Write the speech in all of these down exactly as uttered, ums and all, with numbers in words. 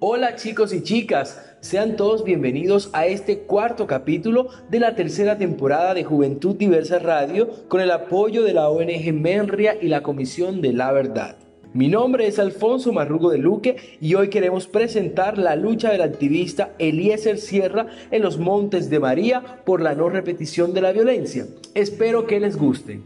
Hola chicos y chicas, sean todos bienvenidos a este cuarto capítulo de la tercera temporada de Juventud Diversa Radio con el apoyo de la O N G Menria y la Comisión de la Verdad. Mi nombre es Alfonso Marrugo de Luque y hoy queremos presentar la lucha del activista Eliezer Sierra en los Montes de María por la no repetición de la violencia. Espero que les guste.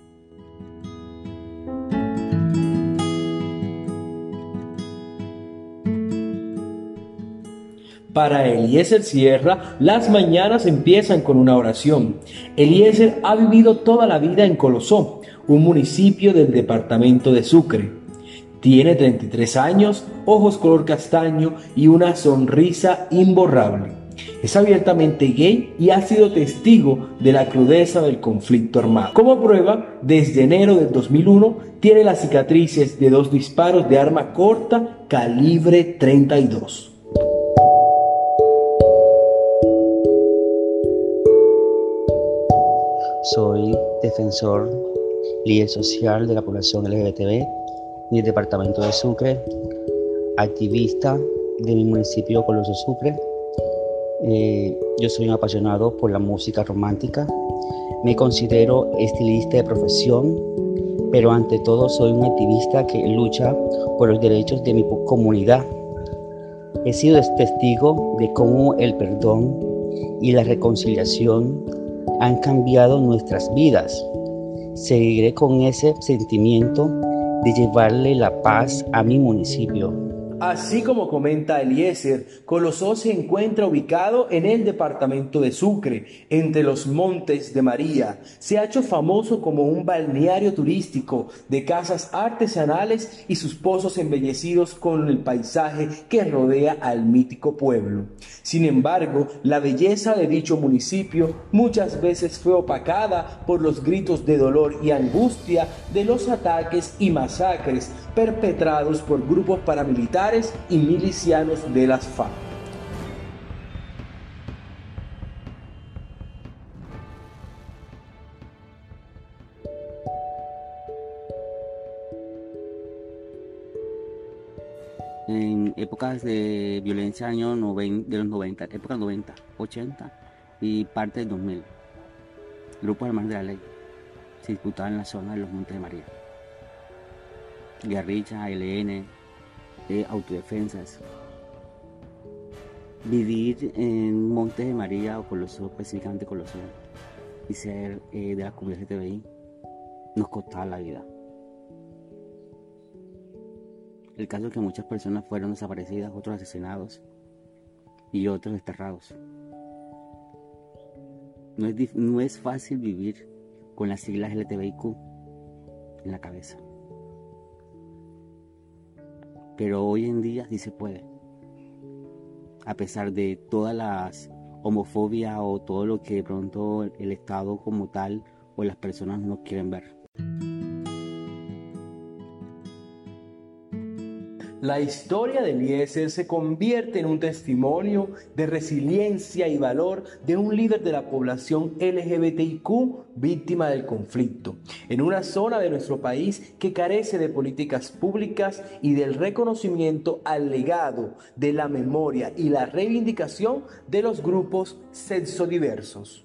Para Eliezer Sierra, las mañanas empiezan con una oración. Eliezer ha vivido toda la vida en Colosó, un municipio del departamento de Sucre. Tiene treinta y tres años, ojos color castaño y una sonrisa imborrable. Es abiertamente gay y ha sido testigo de la crudeza del conflicto armado. Como prueba, desde enero del dos mil uno tiene las cicatrices de dos disparos de arma corta calibre treinta y dos. Soy defensor líder social de la población L G B T B del departamento de Sucre, activista de mi municipio Coloso Sucre. Eh, yo soy un apasionado por la música romántica. Me considero estilista de profesión, pero ante todo soy un activista que lucha por los derechos de mi comunidad. He sido testigo de cómo el perdón y la reconciliación han cambiado nuestras vidas. Seguiré con ese sentimiento de llevarle la paz a mi municipio. Así como comenta Eliezer, Colosó se encuentra ubicado en el departamento de Sucre, entre los Montes de María. Se ha hecho famoso como un balneario turístico de casas artesanales y sus pozos embellecidos con el paisaje que rodea al mítico pueblo. Sin embargo, la belleza de dicho municipio muchas veces fue opacada por los gritos de dolor y angustia de los ataques y masacres perpetrados por grupos paramilitares y milicianos de las FARC. En épocas de violencia año noventa, de los noventa, épocas noventa, ochenta y parte del dos mil, grupos armados de la ley se disputaban en la zona de los Montes de María. Guerrilla, L N, eh, autodefensas. Vivir en Montes de María o Colosó, específicamente Colosó, y ser eh, de la comunidad L G B T I nos costaba la vida. El caso es que muchas personas fueron desaparecidas, otros asesinados y otros desterrados. No es, no es fácil vivir con las siglas L G B T I Q en la cabeza. Pero hoy en día sí se puede. A pesar de todas las homofobia o todo lo que de pronto el Estado como tal o las personas no quieren ver. La historia de Eliezer se convierte en un testimonio de resiliencia y valor de un líder de la población L G B T I Q víctima del conflicto, en una zona de nuestro país que carece de políticas públicas y del reconocimiento al legado de la memoria y la reivindicación de los grupos sexodiversos.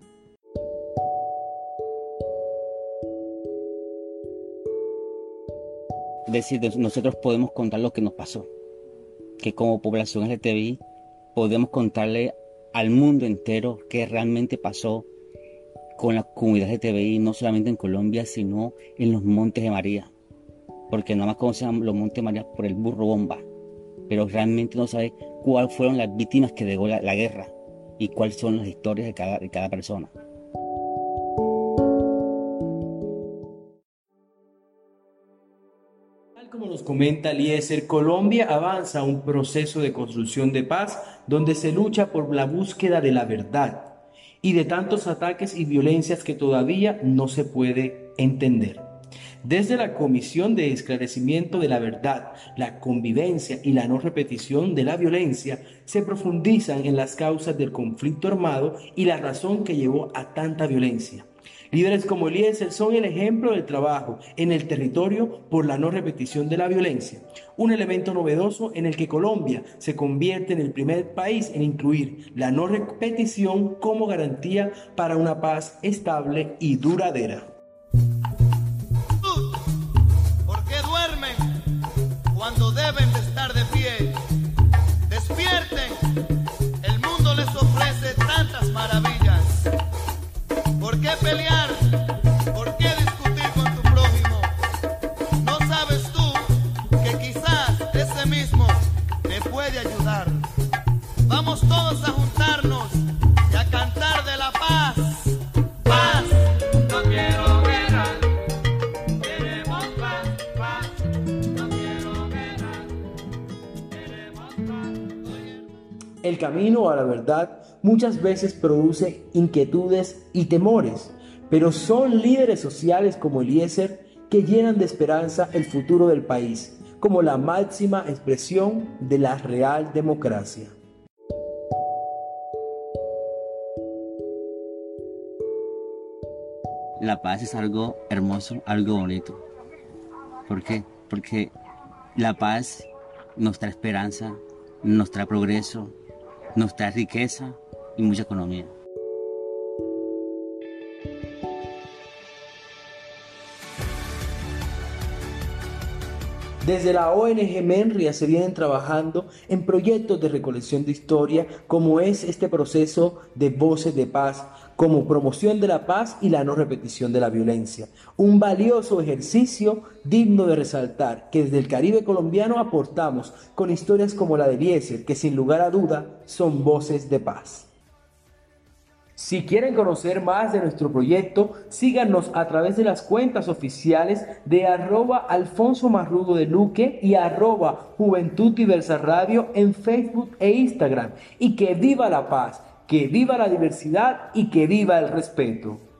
Es decir, nosotros podemos contar lo que nos pasó, que como población L G B T I podemos contarle al mundo entero qué realmente pasó con la comunidad L G B T I, no solamente en Colombia, sino en los Montes de María, porque nada más conocen los Montes de María por el burro bomba, pero realmente no sabe cuáles fueron las víctimas que dejó la, la guerra y cuáles son las historias de cada, de cada persona. Tal como nos comenta Eliezer, Colombia avanza a un proceso de construcción de paz donde se lucha por la búsqueda de la verdad y de tantos ataques y violencias que todavía no se puede entender. Desde la Comisión de Esclarecimiento de la Verdad, la Convivencia y la No Repetición de la Violencia, se profundizan en las causas del conflicto armado y la razón que llevó a tanta violencia. Líderes como Eliezer son el ejemplo del trabajo en el territorio por la no repetición de la violencia, un elemento novedoso en el que Colombia se convierte en el primer país en incluir la no repetición como garantía para una paz estable y duradera. ¿Por qué duermen cuando deben de estar de pie? Despierten, el mundo les ofrece tantas maravillas. ¿Por qué pelear? ¿Por qué discutir con tu prójimo? ¿No sabes tú que quizás ese mismo te puede ayudar? Vamos todos a juntarnos y a cantar de la paz. Paz. No quiero guerra. Queremos paz, paz. No quiero guerra. Queremos paz. El camino a la verdad muchas veces produce inquietudes y temores, pero son líderes sociales como Eliezer que llenan de esperanza el futuro del país, como la máxima expresión de la real democracia. La paz es algo hermoso, algo bonito. ¿Por qué? Porque la paz nos trae esperanza, nos trae progreso, nos trae riqueza y mucha economía. Desde la O N G Menria se vienen trabajando en proyectos de recolección de historia, como es este proceso de Voces de Paz, como promoción de la paz y la no repetición de la violencia. Un valioso ejercicio digno de resaltar que desde el Caribe colombiano aportamos con historias como la de Eliezer, que sin lugar a duda son voces de paz. Si quieren conocer más de nuestro proyecto, síganos a través de las cuentas oficiales de arroba Alfonso Marrudo de Luque y arroba Juventud Diversa Radio en Facebook e Instagram. Y que viva la paz, que viva la diversidad y que viva el respeto.